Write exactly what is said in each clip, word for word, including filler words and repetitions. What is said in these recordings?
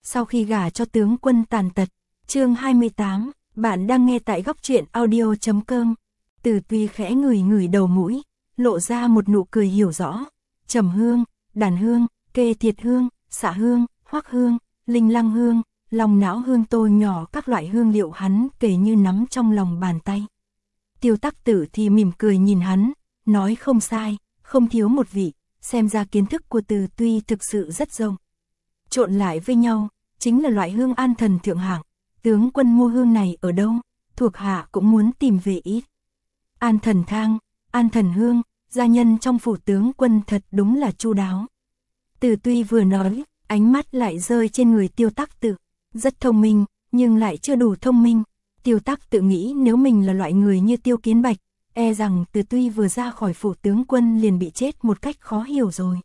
sau khi gả cho tướng quân tàn tật. Chương hai mươi tám, bạn đang nghe tại góc truyện audio chấm com. Từ Tuy khẽ ngửi ngửi đầu mũi, lộ ra một nụ cười hiểu rõ. Trầm hương, đàn hương, kê thiệt hương, xạ hương, hoắc hương, linh lăng hương, lòng não hương tô nhỏ, các loại hương liệu hắn kể như nắm trong lòng bàn tay. Tiêu Tắc Tử thì mỉm cười nhìn hắn, nói không sai, không thiếu một vị, xem ra kiến thức của Từ Tuy thực sự rất rộng. Trộn lại với nhau, chính là loại hương an thần thượng hạng. Tướng quân mua hương này ở đâu, thuộc hạ cũng muốn tìm về ít. An thần thang, an thần hương, gia nhân trong phủ tướng quân thật đúng là chu đáo. Từ Tuy vừa nói, ánh mắt lại rơi trên người Tiêu Tắc Tử. Rất thông minh, nhưng lại chưa đủ thông minh. Tiêu Tắc Tử nghĩ nếu mình là loại người như Tiêu Kiến Bạch, e rằng Từ Tuy vừa ra khỏi phủ tướng quân liền bị chết một cách khó hiểu rồi.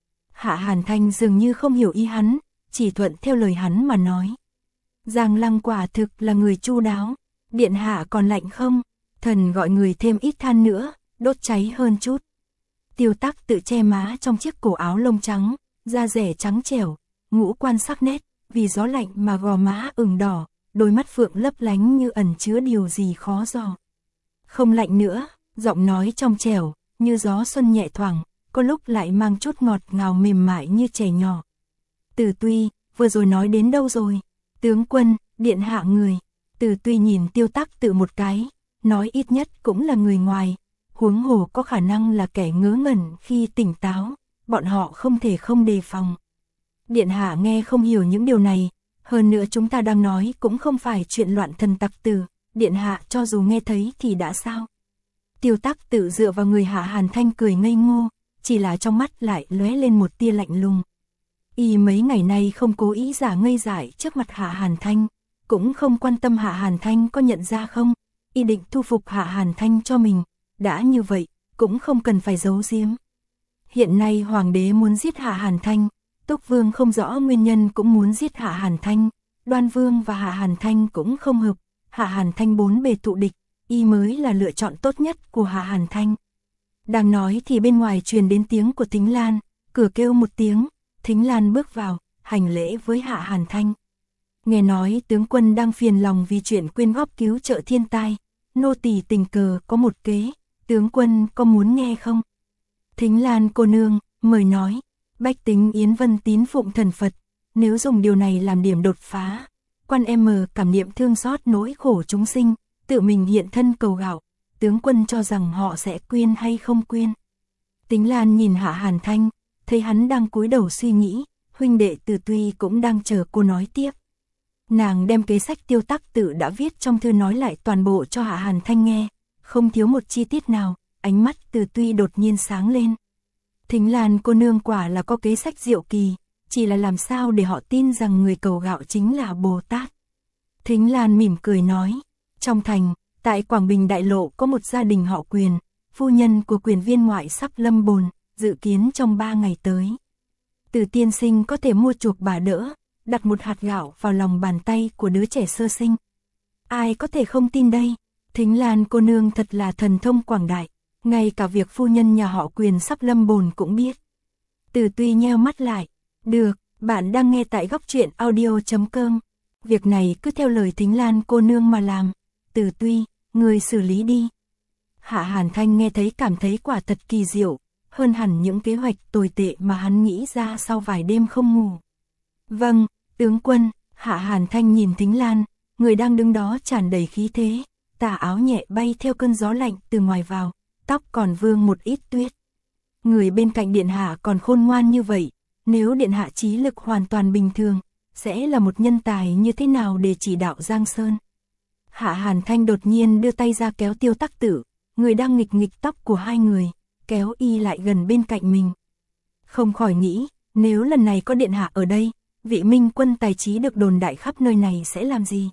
Hạ Hàn Thanh dường như không hiểu ý hắn, chỉ thuận theo lời hắn mà nói. Giang Lăng quả thực là người chu đáo, điện hạ còn lạnh không? Thần gọi người thêm ít than nữa, đốt cháy hơn chút. Tiêu Tắc Tử che má trong chiếc cổ áo lông trắng, da rẻ trắng trẻo, ngũ quan sắc nét, vì gió lạnh mà gò má ửng đỏ, đôi mắt phượng lấp lánh như ẩn chứa điều gì khó dò. Không lạnh nữa, giọng nói trong trẻo, như gió xuân nhẹ thoảng, có lúc lại mang chút ngọt ngào mềm mại như trẻ nhỏ. Từ Tuy, vừa rồi nói đến đâu rồi? Tướng quân, điện hạ người. Từ Tuy nhìn Tiêu Tắc Tử một cái, nói ít nhất cũng là người ngoài, huống hồ có khả năng là kẻ ngớ ngẩn khi tỉnh táo, bọn họ không thể không đề phòng. Điện hạ nghe không hiểu những điều này, hơn nữa chúng ta đang nói cũng không phải chuyện loạn thần tặc tử, điện hạ cho dù nghe thấy thì đã sao? Tiêu Tắc Tử dựa vào người Hạ Hàn Thanh cười ngây ngô, chỉ là trong mắt lại lóe lên một tia lạnh lùng. Y mấy ngày nay không cố ý giả ngây dại trước mặt Hạ Hàn Thanh, cũng không quan tâm Hạ Hàn Thanh có nhận ra không, y định thu phục Hạ Hàn Thanh cho mình, đã như vậy, cũng không cần phải giấu giếm. Hiện nay hoàng đế muốn giết Hạ Hàn Thanh, Túc Vương không rõ nguyên nhân cũng muốn giết Hạ Hàn Thanh, Đoan Vương và Hạ Hàn Thanh cũng không hợp, Hạ Hàn Thanh bốn bề tụ địch, y mới là lựa chọn tốt nhất của Hạ Hàn Thanh. Đang nói thì bên ngoài truyền đến tiếng của Thính Lan, cửa kêu một tiếng, Thính Lan bước vào, hành lễ với Hạ Hàn Thanh. Nghe nói tướng quân đang phiền lòng vì chuyện quyên góp cứu trợ thiên tai, nô tỳ tình cờ có một kế, tướng quân có muốn nghe không? Thính Lan cô nương, mời nói, bách tính Yến Vân tín phụng thần Phật, nếu dùng điều này làm điểm đột phá, quan em mờ cảm niệm thương xót nỗi khổ chúng sinh, tự mình hiện thân cầu gạo, tướng quân cho rằng họ sẽ quyên hay không quyên? Thính Lan nhìn Hạ Hàn Thanh, thấy hắn đang cúi đầu suy nghĩ, huynh đệ Từ Tuy cũng đang chờ cô nói tiếp. Nàng đem kế sách Tiêu Tắc Tử đã viết trong thư nói lại toàn bộ cho Hạ Hàn Thanh nghe, không thiếu một chi tiết nào, ánh mắt Từ Tuy đột nhiên sáng lên. Thính Lan cô nương quả là có kế sách diệu kỳ, chỉ là làm sao để họ tin rằng người cầu gạo chính là Bồ Tát. Thính Lan mỉm cười nói, trong thành, tại Quảng Bình Đại Lộ có một gia đình họ Quyền, phu nhân của Quyền viên ngoại sắp lâm bồn, dự kiến trong ba ngày tới. Từ tiên sinh có thể mua chuộc bà đỡ, đặt một hạt gạo vào lòng bàn tay của đứa trẻ sơ sinh. Ai có thể không tin đây? Thính Lan cô nương thật là thần thông quảng đại, ngay cả việc phu nhân nhà họ Quyền sắp lâm bồn cũng biết. Từ Tuy nheo mắt lại, được, bạn đang nghe tại góc truyện audio chấm com. Việc này cứ theo lời Thính Lan cô nương mà làm. Từ Tuy, người xử lý đi. Hạ Hàn Thanh nghe thấy cảm thấy quả thật kỳ diệu, hơn hẳn những kế hoạch tồi tệ mà hắn nghĩ ra sau vài đêm không ngủ. Vâng, tướng quân. Hạ Hàn Thanh nhìn Thính Lan, người đang đứng đó tràn đầy khí thế, tà áo nhẹ bay theo cơn gió lạnh từ ngoài vào, tóc còn vương một ít tuyết. Người bên cạnh điện hạ còn khôn ngoan như vậy, nếu điện hạ trí lực hoàn toàn bình thường, sẽ là một nhân tài như thế nào để chỉ đạo Giang Sơn. Hạ Hàn Thanh đột nhiên đưa tay ra kéo Tiêu Tắc Tử, người đang nghịch nghịch tóc của hai người, kéo y lại gần bên cạnh mình. Không khỏi nghĩ, nếu lần này có điện hạ ở đây, vị minh quân tài trí được đồn đại khắp nơi này sẽ làm gì?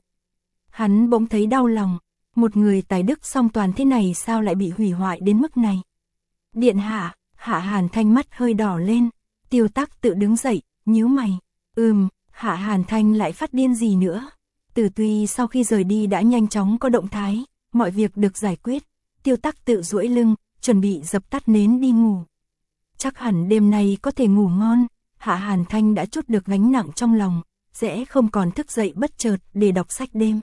Hắn bỗng thấy đau lòng, một người tài đức song toàn thế này sao lại bị hủy hoại đến mức này? Điện hạ, Hạ Hàn Thanh mắt hơi đỏ lên, Tiêu Tắc Tử đứng dậy, nhíu mày, ừm, Hạ Hàn Thanh lại phát điên gì nữa? Từ Tuy sau khi rời đi đã nhanh chóng có động thái, mọi việc được giải quyết, Tiêu Tắc Tử duỗi lưng, chuẩn bị dập tắt nến đi ngủ. Chắc hẳn đêm nay có thể ngủ ngon, Hạ Hàn Thanh đã trút được gánh nặng trong lòng, sẽ không còn thức dậy bất chợt để đọc sách đêm.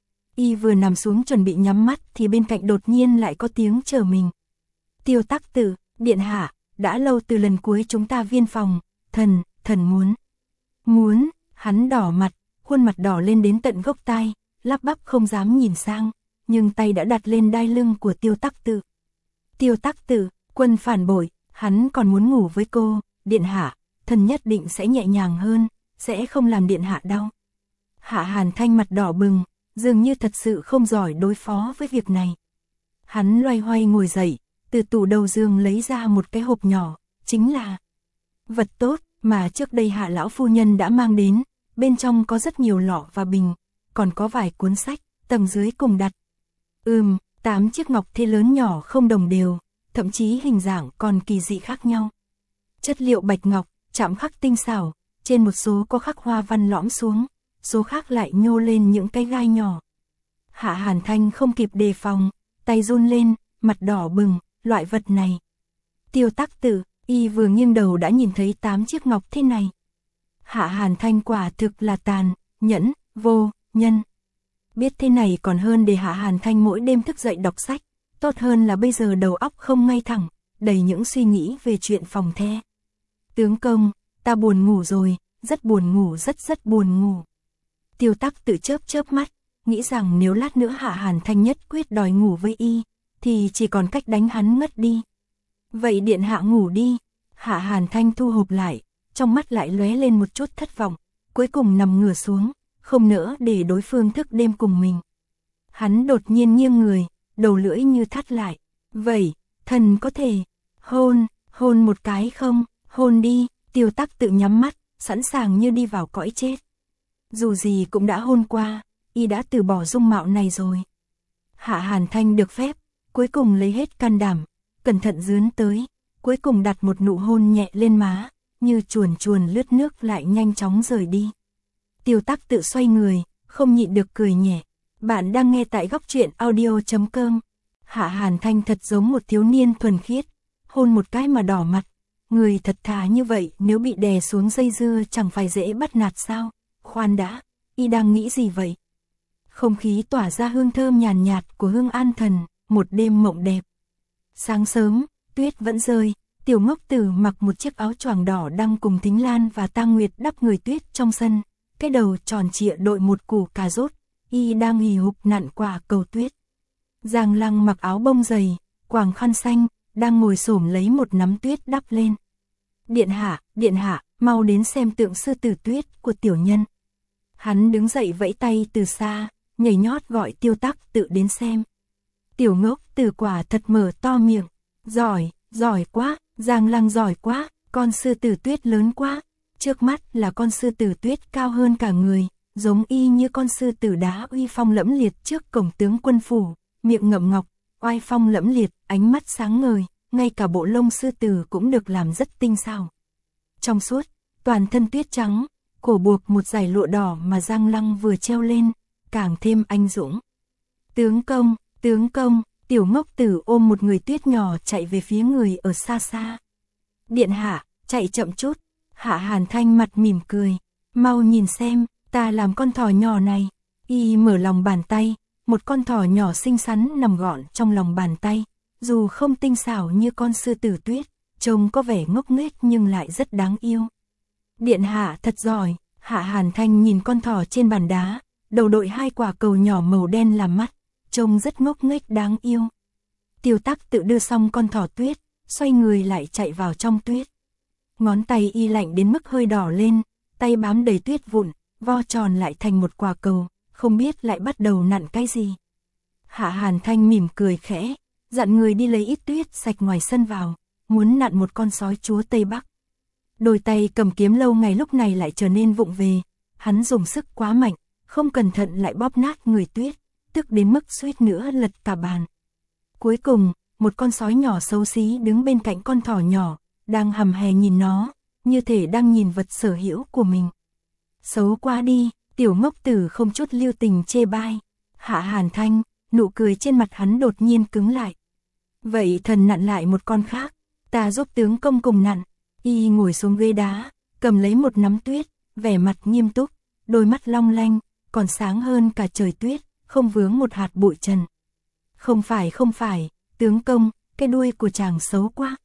Y vừa nằm xuống chuẩn bị nhắm mắt thì bên cạnh đột nhiên lại có tiếng chờ mình. Tiêu Tắc Tử, điện hạ, đã lâu từ lần cuối chúng ta viên phòng, thần, thần muốn. Muốn, hắn đỏ mặt, khuôn mặt đỏ lên đến tận gốc tai, lắp bắp không dám nhìn sang, nhưng tay đã đặt lên đai lưng của Tiêu Tắc Tử. Tiêu Tắc Tử, quân phản bội, hắn còn muốn ngủ với cô, điện hạ, thần nhất định sẽ nhẹ nhàng hơn, sẽ không làm điện hạ đau. Hạ Hàn Thanh mặt đỏ bừng, dường như thật sự không giỏi đối phó với việc này. Hắn loay hoay ngồi dậy, từ tủ đầu giường lấy ra một cái hộp nhỏ, chính là vật tốt mà trước đây Hạ lão phu nhân đã mang đến, bên trong có rất nhiều lọ và bình, còn có vài cuốn sách, tầng dưới cùng đặt. Ừm, tám chiếc ngọc thế lớn nhỏ không đồng đều, thậm chí hình dạng còn kỳ dị khác nhau. Chất liệu bạch ngọc, chạm khắc tinh xảo, trên một số có khắc hoa văn lõm xuống, số khác lại nhô lên những cái gai nhỏ. Hạ Hàn Thanh không kịp đề phòng, tay run lên, mặt đỏ bừng, loại vật này. Tiêu Tắc Tử, y vừa nghiêng đầu đã nhìn thấy tám chiếc ngọc thế này. Hạ Hàn Thanh quả thực là tàn, nhẫn, vô, nhân. Biết thế này còn hơn để Hạ Hàn Thanh mỗi đêm thức dậy đọc sách, tốt hơn là bây giờ đầu óc không ngay thẳng, đầy những suy nghĩ về chuyện phòng the. Tướng công, ta buồn ngủ rồi, rất buồn ngủ rất rất buồn ngủ. Tiêu Tắc Tử chớp chớp mắt, nghĩ rằng nếu lát nữa Hạ Hàn Thanh nhất quyết đòi ngủ với y, thì chỉ còn cách đánh hắn ngất đi. Vậy điện hạ ngủ đi. Hạ Hàn Thanh thu hộp lại, trong mắt lại lóe lên một chút thất vọng, cuối cùng nằm ngửa xuống, không nỡ để đối phương thức đêm cùng mình. Hắn đột nhiên nghiêng người, đầu lưỡi như thắt lại. Vậy, thần có thể hôn, hôn một cái không? Hôn đi. Tiêu Tắc Tự nhắm mắt, sẵn sàng như đi vào cõi chết. Dù gì cũng đã hôn qua, y đã từ bỏ dung mạo này rồi. Hạ Hàn Thanh được phép, cuối cùng lấy hết can đảm, cẩn thận dướn tới, cuối cùng đặt một nụ hôn nhẹ lên má, như chuồn chuồn lướt nước lại nhanh chóng rời đi. Tiêu Tắc Tự xoay người, không nhịn được cười nhẹ. Bạn đang nghe tại góc truyện audio chấm com. Hạ Hàn Thanh thật giống một thiếu niên thuần khiết, hôn một cái mà đỏ mặt. Người thật thà như vậy nếu bị đè xuống dây dưa chẳng phải dễ bắt nạt sao? Khoan đã, y đang nghĩ gì vậy? Không khí tỏa ra hương thơm nhàn nhạt của Hương An Thần, một đêm mộng đẹp. Sáng sớm, tuyết vẫn rơi, Tiểu Ngốc Tử mặc một chiếc áo choàng đỏ đang cùng Thính Lan và Tang Nguyệt đắp người tuyết trong sân, cái đầu tròn trịa đội một củ cà rốt, y đang hì hục nặn quả cầu tuyết. Giang Lăng mặc áo bông dày, quàng khăn xanh, đang ngồi xổm lấy một nắm tuyết đắp lên. Điện hạ, điện hạ, mau đến xem tượng sư tử tuyết của tiểu nhân. Hắn đứng dậy vẫy tay từ xa, nhảy nhót gọi Tiêu Tắc Tự đến xem. Tiểu Ngốc Tử quả thật mở to miệng, giỏi, giỏi quá, Giang Lăng giỏi quá, con sư tử tuyết lớn quá. Trước mắt là con sư tử tuyết cao hơn cả người, giống y như con sư tử đá uy phong lẫm liệt trước cổng tướng quân phủ, miệng ngậm ngọc, oai phong lẫm liệt, ánh mắt sáng ngời, ngay cả bộ lông sư tử cũng được làm rất tinh xảo. Trong suốt, toàn thân tuyết trắng, cổ buộc một dải lụa đỏ mà Giang Lăng vừa treo lên, càng thêm anh dũng. Tướng công, tướng công, Tiểu Ngốc Tử ôm một người tuyết nhỏ chạy về phía người ở xa xa. Điện hạ, chạy chậm chút. Hạ Hàn Thanh mặt mỉm cười, mau nhìn xem, ta làm con thỏ nhỏ này. Y mở lòng bàn tay, một con thỏ nhỏ xinh xắn nằm gọn trong lòng bàn tay, dù không tinh xảo như con sư tử tuyết, trông có vẻ ngốc nghếch nhưng lại rất đáng yêu. Điện hạ thật giỏi. Hạ Hàn Thanh nhìn con thỏ trên bàn đá, đầu đội hai quả cầu nhỏ màu đen làm mắt, trông rất ngốc nghếch đáng yêu. Tiêu Tắc Tự đưa xong con thỏ tuyết, xoay người lại chạy vào trong tuyết. Ngón tay y lạnh đến mức hơi đỏ lên, tay bám đầy tuyết vụn, vo tròn lại thành một quả cầu, không biết lại bắt đầu nặn cái gì. Hạ Hàn Thanh mỉm cười khẽ, dặn người đi lấy ít tuyết sạch ngoài sân vào, muốn nặn một con sói chúa Tây Bắc. Đôi tay cầm kiếm lâu ngày lúc này lại trở nên vụng về, hắn dùng sức quá mạnh, không cẩn thận lại bóp nát người tuyết, tức đến mức suýt nữa lật cả bàn. Cuối cùng, một con sói nhỏ xấu xí đứng bên cạnh con thỏ nhỏ, đang hầm hè nhìn nó, như thể đang nhìn vật sở hữu của mình. Xấu quá đi, Tiểu Ngốc Tử không chút lưu tình chê bai. Hạ Hàn Thanh, nụ cười trên mặt hắn đột nhiên cứng lại. Vậy thần nặn lại một con khác, ta giúp tướng công cùng nặn. Y ngồi xuống ghế đá, cầm lấy một nắm tuyết, vẻ mặt nghiêm túc, đôi mắt long lanh, còn sáng hơn cả trời tuyết, không vướng một hạt bụi trần. Không phải không phải, tướng công, cái đuôi của chàng xấu quá.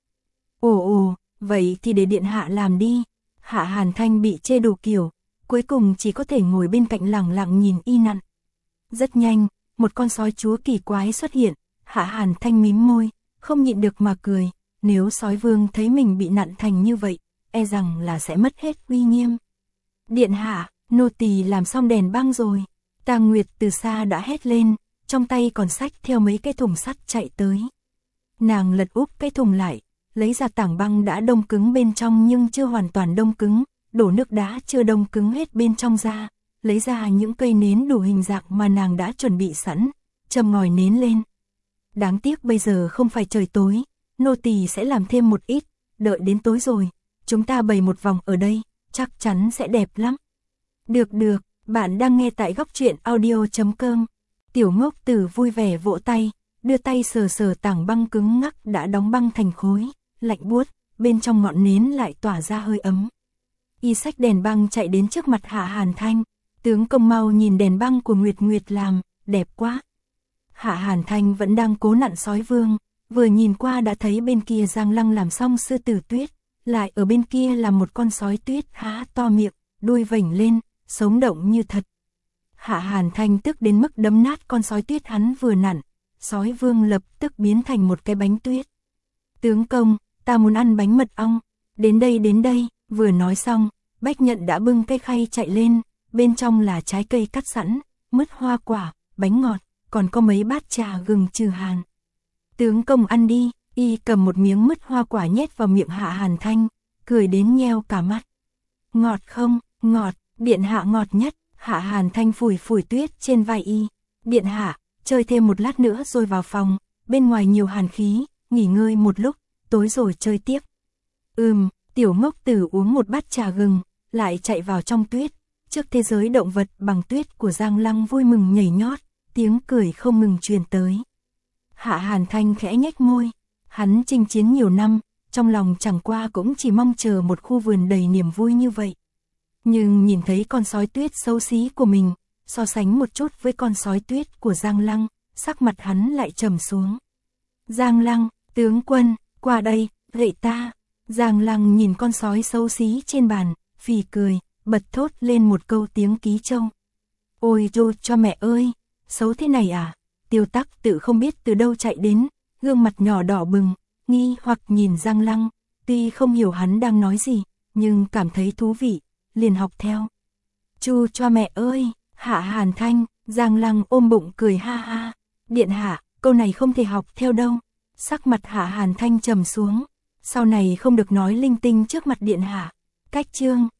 Ồ ồ, vậy thì để điện hạ làm đi. Hạ Hàn Thanh bị chê đủ kiểu, cuối cùng chỉ có thể ngồi bên cạnh lẳng lặng nhìn y nặn. Rất nhanh, một con sói chúa kỳ quái xuất hiện, Hạ Hàn Thanh mím môi, không nhịn được mà cười, nếu sói vương thấy mình bị nặn thành như vậy, e rằng là sẽ mất hết uy nghiêm. Điện hạ, nô tỳ làm xong đèn băng rồi. Tang Nguyệt từ xa đã hét lên, trong tay còn xách theo mấy cái thùng sắt chạy tới. Nàng lật úp cái thùng lại, lấy ra tảng băng đã đông cứng bên trong nhưng chưa hoàn toàn đông cứng, đổ nước đá chưa đông cứng hết bên trong ra, lấy ra những cây nến đủ hình dạng mà nàng đã chuẩn bị sẵn, châm ngòi nến lên. Đáng tiếc bây giờ không phải trời tối, nô tỳ sẽ làm thêm một ít, đợi đến tối rồi, chúng ta bày một vòng ở đây, chắc chắn sẽ đẹp lắm. Được được, bạn đang nghe tại góc truyện audio chấm com. Tiểu Ngốc Tử vui vẻ vỗ tay, đưa tay sờ sờ tảng băng cứng ngắc đã đóng băng thành khối, lạnh buốt, bên trong ngọn nến lại tỏa ra hơi ấm. Y xách đèn băng chạy đến trước mặt Hạ Hàn Thanh, tướng công mau nhìn đèn băng của Nguyệt Nguyệt làm, đẹp quá. Hạ Hàn Thanh vẫn đang cố nặn sói vương, vừa nhìn qua đã thấy bên kia Giang Lăng làm xong sư tử tuyết, lại ở bên kia là một con sói tuyết há to miệng, đuôi vểnh lên, sống động như thật. Hạ Hàn Thanh tức đến mức đấm nát con sói tuyết hắn vừa nặn, sói vương lập tức biến thành một cái bánh tuyết. Tướng công, ta muốn ăn bánh mật ong, đến đây đến đây, vừa nói xong, Bách Nhận đã bưng cây khay chạy lên, bên trong là trái cây cắt sẵn, mứt hoa quả, bánh ngọt, còn có mấy bát trà gừng trừ hàn. Tướng công ăn đi, y cầm một miếng mứt hoa quả nhét vào miệng Hạ Hàn Thanh, cười đến nheo cả mắt. Ngọt không, ngọt, điện hạ ngọt nhất. Hạ Hàn Thanh phủi phủi tuyết trên vai y. Điện hạ, chơi thêm một lát nữa rồi vào phòng, bên ngoài nhiều hàn khí, nghỉ ngơi một lúc, tối rồi chơi tiếp. Ừm, Tiểu Ngốc Tử uống một bát trà gừng, lại chạy vào trong tuyết, trước thế giới động vật bằng tuyết của Giang Lăng vui mừng nhảy nhót, tiếng cười không ngừng truyền tới. Hạ Hàn Thanh khẽ nhếch môi, hắn chinh chiến nhiều năm, trong lòng chẳng qua cũng chỉ mong chờ một khu vườn đầy niềm vui như vậy. Nhưng nhìn thấy con sói tuyết xấu xí của mình, so sánh một chút với con sói tuyết của Giang Lăng, sắc mặt hắn lại trầm xuống. Giang Lăng, tướng quân, qua đây, gậy ta. Giang Lăng nhìn con sói xấu xí trên bàn, phì cười, bật thốt lên một câu tiếng ký châu. Ôi dô cho mẹ ơi, xấu thế này à? Tiêu Tắc tự không biết từ đâu chạy đến, gương mặt nhỏ đỏ bừng, nghi hoặc nhìn Giang Lăng, tuy không hiểu hắn đang nói gì, nhưng cảm thấy thú vị, liền học theo. Chu cho mẹ ơi, Hạ Hàn Thanh, Giang Lăng ôm bụng cười ha ha. Điện hạ, câu này không thể học theo đâu. Sắc mặt Hạ Hàn Thanh trầm xuống, sau này không được nói linh tinh trước mặt điện hạ. Cách chương